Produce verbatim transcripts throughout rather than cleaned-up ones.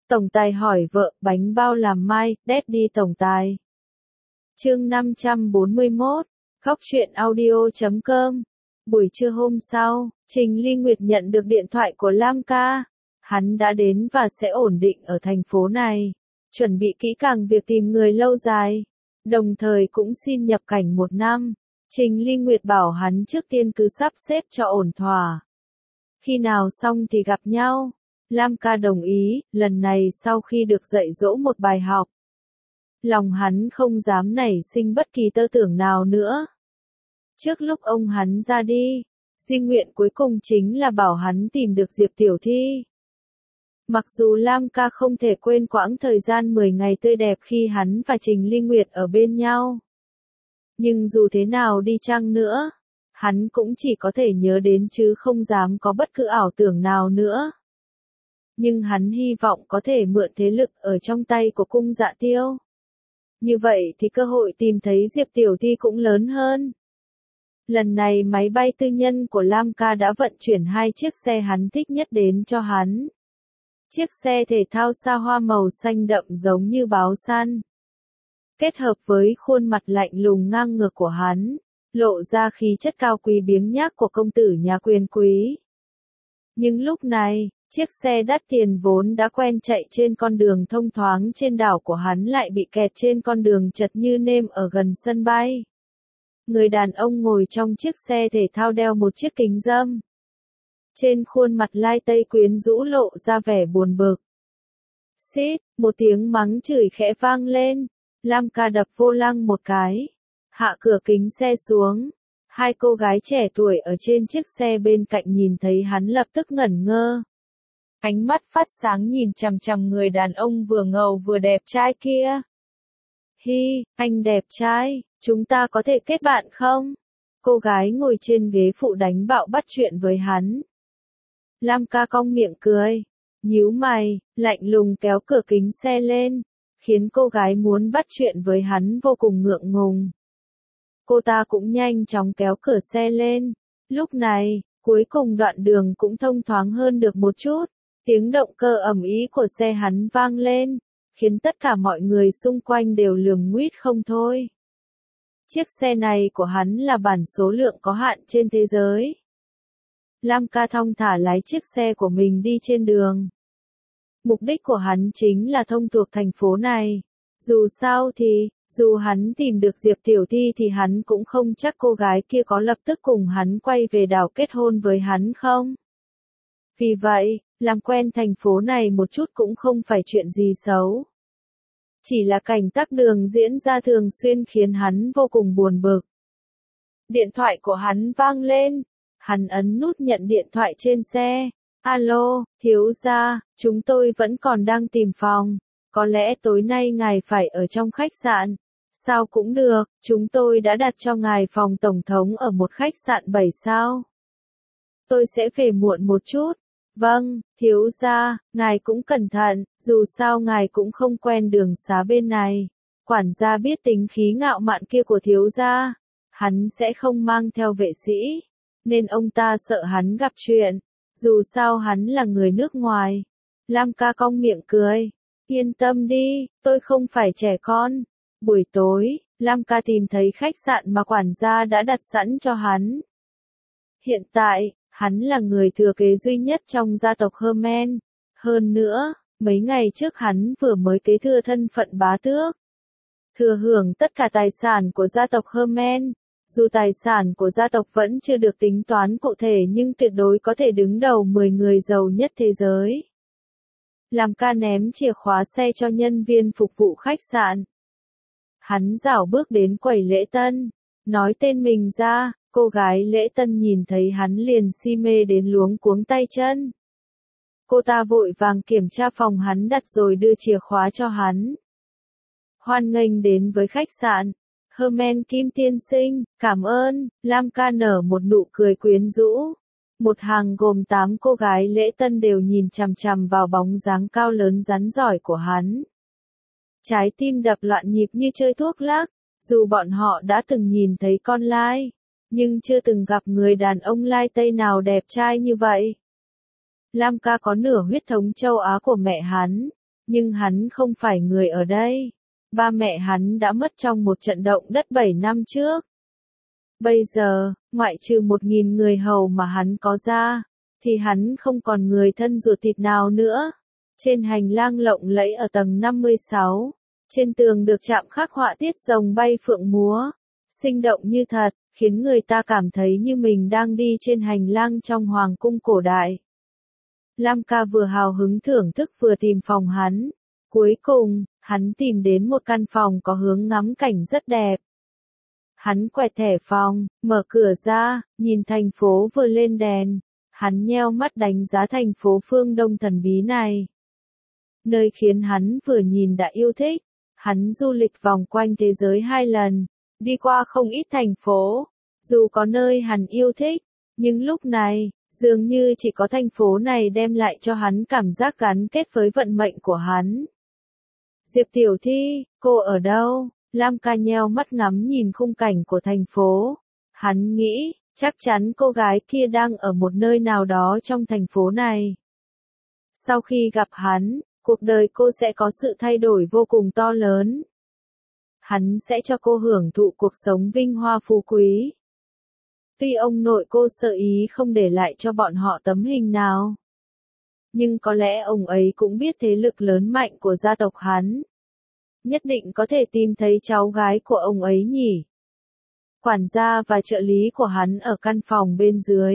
Tổng tài hỏi vợ, bánh bao làm mai, Daddy tổng tài. Chương năm trăm bốn mươi mốt, Góc truyện audio chấm com. Buổi trưa hôm sau, Trình Ly Nguyệt nhận được điện thoại của Lam ca. Hắn đã đến và sẽ ổn định ở thành phố này, chuẩn bị kỹ càng việc tìm người lâu dài, đồng thời cũng xin nhập cảnh một năm. Trình Ly Nguyệt bảo hắn trước tiên cứ sắp xếp cho ổn thỏa. Khi nào xong thì gặp nhau. Lam ca đồng ý, lần này sau khi được dạy dỗ một bài học. Lòng hắn không dám nảy sinh bất kỳ tơ tưởng nào nữa. Trước lúc ông hắn ra đi, di nguyện cuối cùng chính là bảo hắn tìm được Diệp Tiểu Thi. Mặc dù Lam ca không thể quên quãng thời gian mười ngày tươi đẹp khi hắn và Trình Ly Nguyệt ở bên nhau. Nhưng dù thế nào đi chăng nữa, hắn cũng chỉ có thể nhớ đến chứ không dám có bất cứ ảo tưởng nào nữa. Nhưng hắn hy vọng có thể mượn thế lực ở trong tay của cung Dạ Tiêu. Như vậy thì cơ hội tìm thấy Diệp Tiểu Thi cũng lớn hơn. Lần này máy bay tư nhân của Lam ca đã vận chuyển hai chiếc xe hắn thích nhất đến cho hắn. Chiếc xe thể thao xa hoa màu xanh đậm giống như báo săn. Kết hợp với khuôn mặt lạnh lùng ngang ngược của hắn, lộ ra khí chất cao quý biếng nhác của công tử nhà quyền quý. Nhưng lúc này, chiếc xe đắt tiền vốn đã quen chạy trên con đường thông thoáng trên đảo của hắn lại bị kẹt trên con đường chật như nêm ở gần sân bay. Người đàn ông ngồi trong chiếc xe thể thao đeo một chiếc kính râm. Trên khuôn mặt lai tây quyến rũ lộ ra vẻ buồn bực. Xít, một tiếng mắng chửi khẽ vang lên. Lam ca đập vô lăng một cái. Hạ cửa kính xe xuống. Hai cô gái trẻ tuổi ở trên chiếc xe bên cạnh nhìn thấy hắn lập tức ngẩn ngơ. Ánh mắt phát sáng nhìn chằm chằm người đàn ông vừa ngầu vừa đẹp trai kia. Hi, anh đẹp trai, chúng ta có thể kết bạn không? Cô gái ngồi trên ghế phụ đánh bạo bắt chuyện với hắn. Lam ca cong miệng cười, nhíu mày, lạnh lùng kéo cửa kính xe lên, khiến cô gái muốn bắt chuyện với hắn vô cùng ngượng ngùng. Cô ta cũng nhanh chóng kéo cửa xe lên. Lúc này, cuối cùng đoạn đường cũng thông thoáng hơn được một chút. Tiếng động cơ ầm ĩ của xe hắn vang lên, khiến tất cả mọi người xung quanh đều lườm nguýt không thôi. Chiếc xe này của hắn là bản số lượng có hạn trên thế giới. Lam ca thong thả lái chiếc xe của mình đi trên đường. Mục đích của hắn chính là thông thuộc thành phố này. Dù sao thì, dù hắn tìm được Diệp Tiểu Thi thì hắn cũng không chắc cô gái kia có lập tức cùng hắn quay về đảo kết hôn với hắn không. Vì vậy, làm quen thành phố này một chút cũng không phải chuyện gì xấu. Chỉ là cảnh tắc đường diễn ra thường xuyên khiến hắn vô cùng buồn bực. Điện thoại của hắn vang lên. Hắn ấn nút nhận điện thoại trên xe. Alo, thiếu gia, chúng tôi vẫn còn đang tìm phòng. Có lẽ tối nay ngài phải ở trong khách sạn. Sao cũng được, chúng tôi đã đặt cho ngài phòng tổng thống ở một khách sạn bảy sao. Tôi sẽ về muộn một chút. Vâng, thiếu gia, ngài cũng cẩn thận, dù sao ngài cũng không quen đường xá bên này. Quản gia biết tính khí ngạo mạn kia của thiếu gia, hắn sẽ không mang theo vệ sĩ, nên ông ta sợ hắn gặp chuyện, dù sao hắn là người nước ngoài. Lam ca cong miệng cười, yên tâm đi, tôi không phải trẻ con. Buổi tối, Lam ca tìm thấy khách sạn mà quản gia đã đặt sẵn cho hắn. Hiện tại, hắn là người thừa kế duy nhất trong gia tộc Herman. Hơn nữa, mấy ngày trước hắn vừa mới kế thừa thân phận bá tước. Thừa hưởng tất cả tài sản của gia tộc Herman. Dù tài sản của gia tộc vẫn chưa được tính toán cụ thể nhưng tuyệt đối có thể đứng đầu mười người giàu nhất thế giới. Làm ca ném chìa khóa xe cho nhân viên phục vụ khách sạn. Hắn rảo bước đến quầy lễ tân, nói tên mình ra. Cô gái lễ tân nhìn thấy hắn liền si mê đến luống cuống tay chân. Cô ta vội vàng kiểm tra phòng hắn đặt rồi đưa chìa khóa cho hắn. Hoan nghênh đến với khách sạn. Herman Kim tiên sinh, cảm ơn. Lam ca nở một nụ cười quyến rũ. Một hàng gồm tám cô gái lễ tân đều nhìn chằm chằm vào bóng dáng cao lớn rắn giỏi của hắn. Trái tim đập loạn nhịp như chơi thuốc lắc, dù bọn họ đã từng nhìn thấy con lai. Nhưng chưa từng gặp người đàn ông lai tây nào đẹp trai như vậy. Lam ca có nửa huyết thống châu Á của mẹ hắn, Nhưng hắn không phải người ở đây. Ba mẹ hắn đã mất trong một trận động đất bảy năm trước. Bây giờ, ngoại trừ một nghìn người hầu mà hắn có ra, thì hắn không còn người thân ruột thịt nào nữa. Trên hành lang lộng lẫy ở tầng năm mươi sáu, trên tường được chạm khắc họa tiết rồng bay phượng múa, sinh động như thật, khiến người ta cảm thấy như mình đang đi trên hành lang trong hoàng cung cổ đại. Lam ca vừa hào hứng thưởng thức vừa tìm phòng hắn. Cuối cùng, hắn tìm đến một căn phòng có hướng ngắm cảnh rất đẹp. Hắn quẹt thẻ phòng, mở cửa ra, nhìn thành phố vừa lên đèn. Hắn nheo mắt đánh giá thành phố phương Đông thần bí này. Nơi khiến hắn vừa nhìn đã yêu thích. Hắn du lịch vòng quanh thế giới hai lần, đi qua không ít thành phố. Dù có nơi hắn yêu thích, nhưng lúc này, dường như chỉ có thành phố này đem lại cho hắn cảm giác gắn kết với vận mệnh của hắn. Diệp Tiểu Thi, cô ở đâu? Lam ca nheo mắt ngắm nhìn khung cảnh của thành phố. Hắn nghĩ, chắc chắn cô gái kia đang ở một nơi nào đó trong thành phố này. Sau khi gặp hắn, cuộc đời cô sẽ có sự thay đổi vô cùng to lớn. Hắn sẽ cho cô hưởng thụ cuộc sống vinh hoa phú quý. Tuy ông nội cô sợ ý không để lại cho bọn họ tấm hình nào. Nhưng có lẽ ông ấy cũng biết thế lực lớn mạnh của gia tộc hắn. Nhất định có thể tìm thấy cháu gái của ông ấy nhỉ. Quản gia và trợ lý của hắn ở căn phòng bên dưới.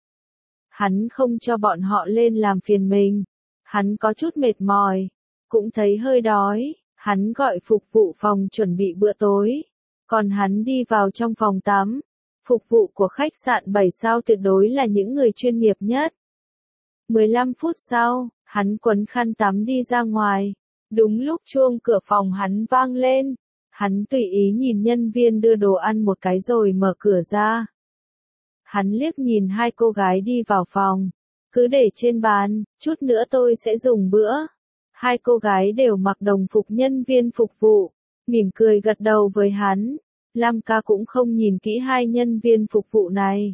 Hắn không cho bọn họ lên làm phiền mình. Hắn có chút mệt mỏi. Cũng thấy hơi đói. Hắn gọi phục vụ phòng chuẩn bị bữa tối. Còn hắn đi vào trong phòng tắm. Phục vụ của khách sạn bảy sao tuyệt đối là những người chuyên nghiệp nhất. mười lăm phút sau, hắn quấn khăn tắm đi ra ngoài. Đúng lúc chuông cửa phòng hắn vang lên. Hắn tùy ý nhìn nhân viên đưa đồ ăn một cái rồi mở cửa ra. Hắn liếc nhìn hai cô gái đi vào phòng. Cứ để trên bàn, chút nữa tôi sẽ dùng bữa. Hai cô gái đều mặc đồng phục nhân viên phục vụ. Mỉm cười gật đầu với hắn. Lam ca cũng không nhìn kỹ hai nhân viên phục vụ này.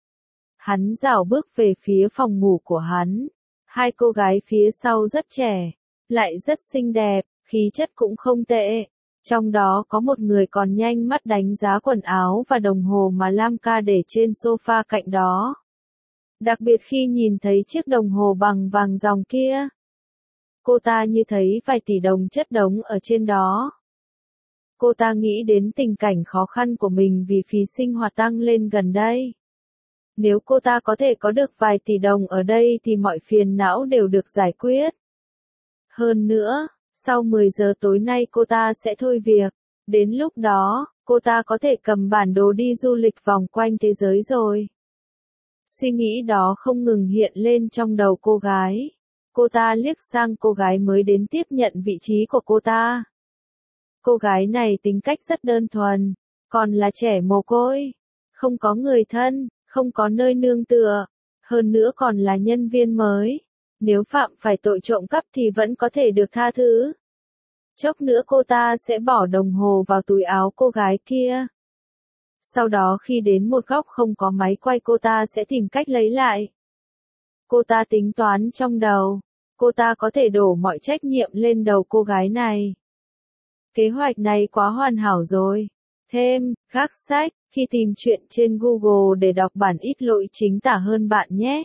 Hắn dảo bước về phía phòng ngủ của hắn. Hai cô gái phía sau rất trẻ, lại rất xinh đẹp, khí chất cũng không tệ. Trong đó có một người còn nhanh mắt đánh giá quần áo và đồng hồ mà Lam ca để trên sofa cạnh đó. Đặc biệt khi nhìn thấy chiếc đồng hồ bằng vàng ròng kia. Cô ta như thấy vài tỷ đồng chất đống ở trên đó. Cô ta nghĩ đến tình cảnh khó khăn của mình vì phí sinh hoạt tăng lên gần đây. Nếu cô ta có thể có được vài tỷ đồng ở đây thì mọi phiền não đều được giải quyết. Hơn nữa, sau mười giờ tối nay cô ta sẽ thôi việc. Đến lúc đó, cô ta có thể cầm bản đồ đi du lịch vòng quanh thế giới rồi. Suy nghĩ đó không ngừng hiện lên trong đầu cô gái. Cô ta liếc sang cô gái mới đến tiếp nhận vị trí của cô ta. Cô gái này tính cách rất đơn thuần, còn là trẻ mồ côi, không có người thân, không có nơi nương tựa, hơn nữa còn là nhân viên mới. Nếu phạm phải tội trộm cắp thì vẫn có thể được tha thứ. Chốc nữa cô ta sẽ bỏ đồng hồ vào túi áo cô gái kia. Sau đó khi đến một góc không có máy quay cô ta sẽ tìm cách lấy lại. Cô ta tính toán trong đầu, cô ta có thể đổ mọi trách nhiệm lên đầu cô gái này. Kế hoạch này quá hoàn hảo rồi. Thêm, gác sách, khi tìm chuyện trên Google để đọc bản ít lỗi chính tả hơn bạn nhé.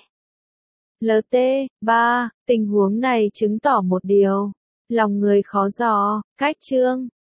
lờ tê ba, tình huống này chứng tỏ một điều. Lòng người khó dò, cách chương.